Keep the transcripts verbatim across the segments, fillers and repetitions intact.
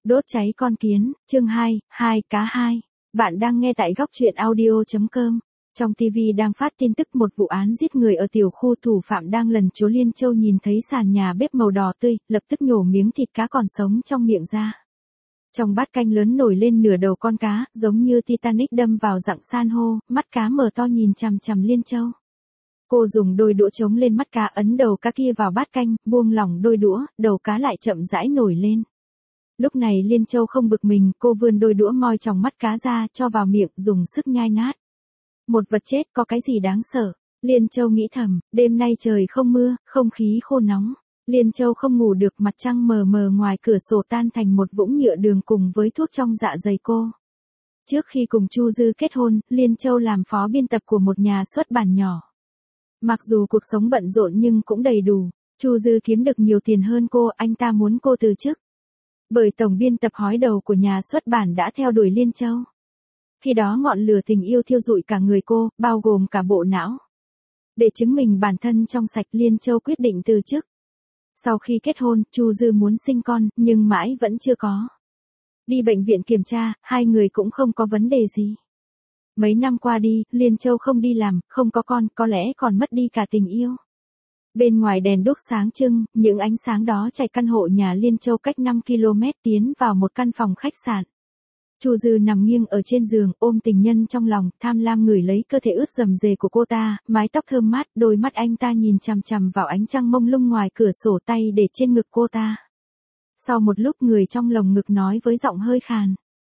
Đốt cháy con kiến, chương hai, hai cá hai. Bạn đang nghe tại góc truyện audio chấm com. Trong ti vi đang phát tin tức một vụ án giết người ở tiểu khu, thủ phạm đang lẩn trốn Liên Châu nhìn thấy sàn nhà bếp màu đỏ tươi, lập tức nhổ miếng thịt cá còn sống trong miệng ra. Trong bát canh lớn nổi lên nửa đầu con cá, giống như Titanic đâm vào rặng san hô, mắt cá mở to nhìn chằm chằm Liên Châu. Cô dùng đôi đũa chống lên mắt cá, ấn đầu cá kia vào bát canh, buông lỏng đôi đũa, đầu cá lại chậm rãi nổi lên. Lúc này Liên Châu không bực mình, cô vươn đôi đũa moi tròng mắt cá ra, cho vào miệng, dùng sức nhai nát. Một vật chết có cái gì đáng sợ? Liên Châu nghĩ thầm, đêm nay trời không mưa, không khí khô nóng. Liên Châu không ngủ được, mặt trăng mờ mờ ngoài cửa sổ tan thành một vũng nhựa đường cùng với thuốc trong dạ dày cô. Trước khi cùng Chu Dư kết hôn, Liên Châu làm phó biên tập của một nhà xuất bản nhỏ. Mặc dù cuộc sống bận rộn nhưng cũng đầy đủ. Chu Dư kiếm được nhiều tiền hơn cô, anh ta muốn cô từ chức. Bởi tổng biên tập hói đầu của nhà xuất bản đã theo đuổi Liên Châu. Khi đó ngọn lửa tình yêu thiêu rụi cả người cô, bao gồm cả bộ não. Để chứng minh bản thân trong sạch, Liên Châu quyết định từ chức. Sau khi kết hôn, Chu Dư muốn sinh con, nhưng mãi vẫn chưa có. Đi bệnh viện kiểm tra, hai người cũng không có vấn đề gì. Mấy năm qua đi, Liên Châu không đi làm, không có con, có lẽ còn mất đi cả tình yêu. Bên ngoài đèn đuốc sáng trưng, những ánh sáng đó chạy căn hộ nhà Liên Châu cách năm ki lô mét tiến vào một căn phòng khách sạn. Chu Dư nằm nghiêng ở trên giường, ôm tình nhân trong lòng, tham lam ngửi lấy cơ thể ướt rầm rề của cô ta, mái tóc thơm mát, đôi mắt anh ta nhìn chằm chằm vào ánh trăng mông lung ngoài cửa sổ, tay để trên ngực cô ta. Sau một lúc, người trong lồng ngực nói với giọng hơi khàn.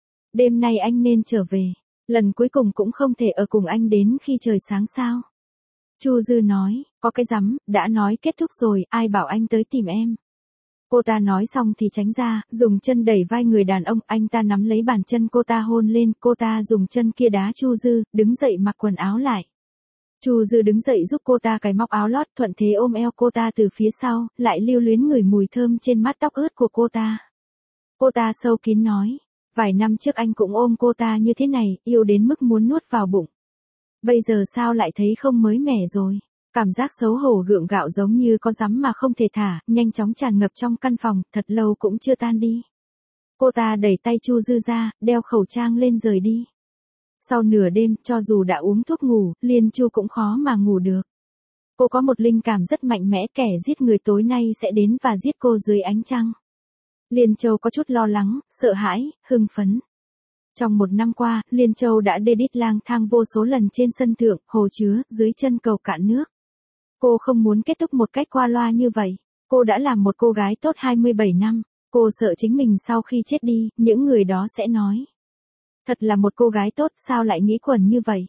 Đêm nay anh nên trở về. Lần cuối cùng cũng không thể ở cùng anh đến khi trời sáng sao? Chu Dư nói, có cái rắm, đã nói kết thúc rồi, ai bảo anh tới tìm em. Cô ta nói xong thì tránh ra, dùng chân đẩy vai người đàn ông, anh ta nắm lấy bàn chân cô ta hôn lên, cô ta dùng chân kia đá Chu Dư, đứng dậy mặc quần áo lại. Chu Dư đứng dậy giúp cô ta cài móc áo lót, thuận thế ôm eo cô ta từ phía sau, lại lưu luyến ngửi mùi thơm trên mái tóc ướt của cô ta. Cô ta sâu kín nói, vài năm trước anh cũng ôm cô ta như thế này, yêu đến mức muốn nuốt vào bụng. Bây giờ sao lại thấy không mới mẻ rồi? Cảm giác xấu hổ gượng gạo giống như có rắm mà không thể thả, nhanh chóng tràn ngập trong căn phòng, thật lâu cũng chưa tan đi. Cô ta đẩy tay Chu Dư ra, đeo khẩu trang lên rời đi. Sau nửa đêm, cho dù đã uống thuốc ngủ, Liên Chu cũng khó mà ngủ được. Cô có một linh cảm rất mạnh mẽ, kẻ giết người tối nay sẽ đến và giết cô dưới ánh trăng. Liên Châu có chút lo lắng, sợ hãi, hưng phấn. Trong một năm qua, Liên Châu đã đê đít lang thang vô số lần trên sân thượng, hồ chứa, dưới chân cầu cạn nước. Cô không muốn kết thúc một cách qua loa như vậy. Cô đã làm một cô gái tốt hai mươi bảy năm. Cô sợ chính mình sau khi chết đi, những người đó sẽ nói. Thật là một cô gái tốt, sao lại nghĩ quẩn như vậy?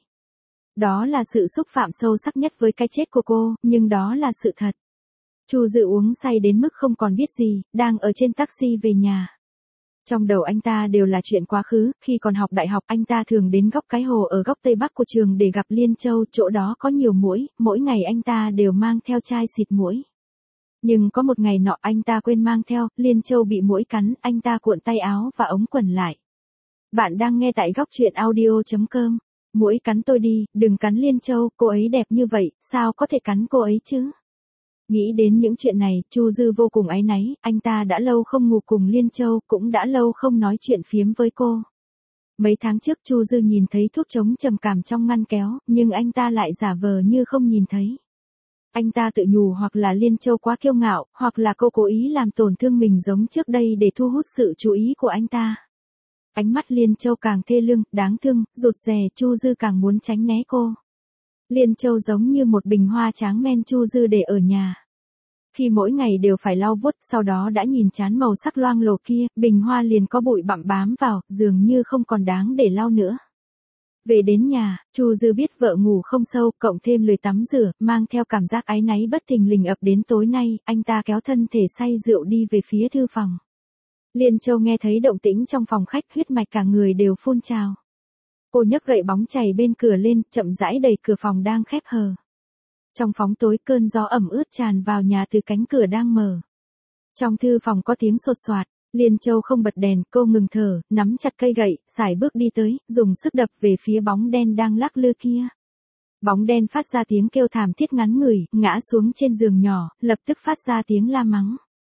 Đó là sự xúc phạm sâu sắc nhất với cái chết của cô, nhưng đó là sự thật. Chu Dư uống say đến mức không còn biết gì, đang ở trên taxi về nhà. Trong đầu anh ta đều là chuyện quá khứ, khi còn học đại học anh ta thường đến góc cái hồ ở góc tây bắc của trường để gặp Liên Châu, chỗ đó có nhiều muỗi, mỗi ngày anh ta đều mang theo chai xịt muỗi. Nhưng có một ngày nọ anh ta quên mang theo, Liên Châu bị muỗi cắn, anh ta cuộn tay áo và ống quần lại. Bạn đang nghe tại góc truyện audio chấm com. Muỗi cắn tôi đi, đừng cắn Liên Châu, cô ấy đẹp như vậy, sao có thể cắn cô ấy chứ? Nghĩ đến những chuyện này, Chu Dư vô cùng áy náy, anh ta đã lâu không ngủ cùng Liên Châu, cũng đã lâu không nói chuyện phiếm với cô. Mấy tháng trước Chu Dư nhìn thấy thuốc chống trầm cảm trong ngăn kéo, nhưng anh ta lại giả vờ như không nhìn thấy. Anh ta tự nhủ hoặc là Liên Châu quá kiêu ngạo, hoặc là cô cố ý làm tổn thương mình giống trước đây để thu hút sự chú ý của anh ta. Ánh mắt Liên Châu càng thê lương, đáng thương, rụt rè, Chu Dư càng muốn tránh né cô. Liên Châu giống như một bình hoa tráng men Chu Dư để ở nhà. Khi mỗi ngày đều phải lau vuốt, sau đó đã nhìn chán màu sắc loang lổ kia, bình hoa liền có bụi bặm bám vào, dường như không còn đáng để lau nữa. Về đến nhà, Chu Dư biết vợ ngủ không sâu, cộng thêm lười tắm rửa, mang theo cảm giác áy náy bất thình lình ập đến tối nay, anh ta kéo thân thể say rượu đi về phía thư phòng. Liên Châu nghe thấy động tĩnh trong phòng khách, huyết mạch cả người đều phun trào. Cô nhấc gậy bóng chày bên cửa lên, chậm rãi đẩy cửa phòng đang khép hờ. Trong phóng tối, cơn gió ẩm ướt tràn vào nhà từ cánh cửa đang mở. Trong thư phòng có tiếng sột soạt, Liên Châu không bật đèn, cô ngừng thở, nắm chặt cây gậy, sải bước đi tới, dùng sức đập về phía bóng đen đang lắc lư kia. Bóng đen phát ra tiếng kêu thảm thiết ngắn ngủi, ngã xuống trên giường nhỏ, lập tức phát ra tiếng la mắng.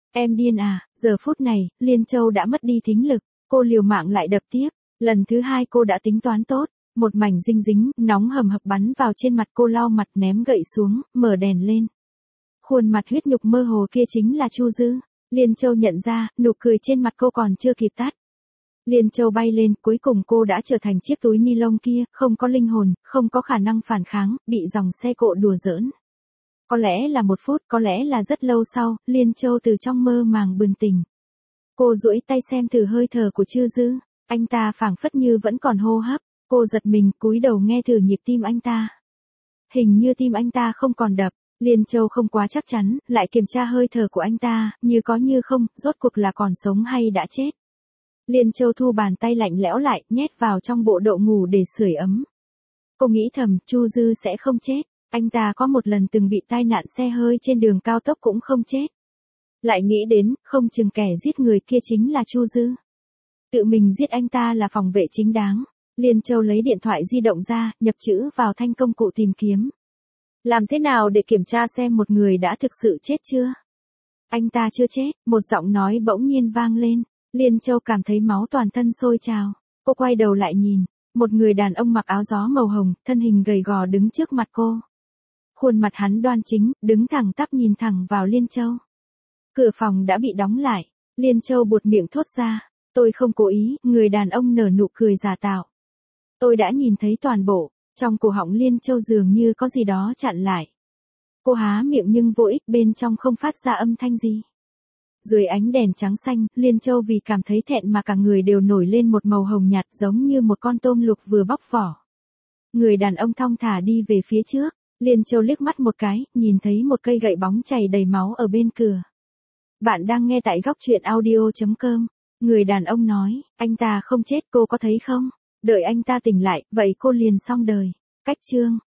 Em điên à, giờ phút này, Liên Châu đã mất đi thính lực, cô liều mạng lại đập tiếp, lần thứ hai cô đã tính toán tốt, một mảnh dinh dính, nóng hầm hập bắn vào trên mặt cô, lau mặt ném gậy xuống, mở đèn lên. Khuôn mặt huyết nhục mơ hồ kia chính là Chu Dư. Liên Châu nhận ra, nụ cười trên mặt cô còn chưa kịp tắt. Liên Châu bay lên, cuối cùng cô đã trở thành chiếc túi ni lông kia, không có linh hồn, không có khả năng phản kháng, bị dòng xe cộ đùa giỡn. Có lẽ là một phút, có lẽ là rất lâu sau, Liên Châu từ trong mơ màng bừng tỉnh. Cô duỗi tay xem thử hơi thở của Chu Dư, anh ta phảng phất như vẫn còn hô hấp, cô giật mình cúi đầu nghe thử nhịp tim anh ta. Hình như tim anh ta không còn đập, Liên Châu không quá chắc chắn, lại kiểm tra hơi thở của anh ta, như có như không, rốt cuộc là còn sống hay đã chết. Liên Châu thu bàn tay lạnh lẽo lại, nhét vào trong bộ đồ ngủ để sưởi ấm. Cô nghĩ thầm, Chu Dư sẽ không chết, anh ta có một lần từng bị tai nạn xe hơi trên đường cao tốc cũng không chết. Lại nghĩ đến, không chừng kẻ giết người kia chính là Chu Dư. Tự mình giết anh ta là phòng vệ chính đáng. Liên Châu lấy điện thoại di động ra, nhập chữ vào thanh công cụ tìm kiếm. Làm thế nào để kiểm tra xem một người đã thực sự chết chưa? Anh ta chưa chết, một giọng nói bỗng nhiên vang lên. Liên Châu cảm thấy máu toàn thân sôi trào. Cô quay đầu lại nhìn, một người đàn ông mặc áo gió màu hồng, thân hình gầy gò đứng trước mặt cô. Khuôn mặt hắn đoan chính, đứng thẳng tắp nhìn thẳng vào Liên Châu. Cửa phòng đã bị đóng lại. Liên Châu buột miệng thốt ra. Tôi không cố ý, người đàn ông nở nụ cười giả tạo. Tôi đã nhìn thấy toàn bộ, trong cổ họng Liên Châu dường như có gì đó chặn lại. Cô há miệng nhưng vô ích, bên trong không phát ra âm thanh gì. Dưới ánh đèn trắng xanh, Liên Châu vì cảm thấy thẹn mà cả người đều nổi lên một màu hồng nhạt giống như một con tôm luộc vừa bóc vỏ. Người đàn ông thong thả đi về phía trước, Liên Châu liếc mắt một cái, nhìn thấy một cây gậy bóng chảy đầy máu ở bên cửa. Bạn đang nghe tại góc truyện audio chấm com. Người đàn ông nói, anh ta không chết, cô có thấy không? Đợi anh ta tỉnh lại, vậy cô liền xong đời. Cách chương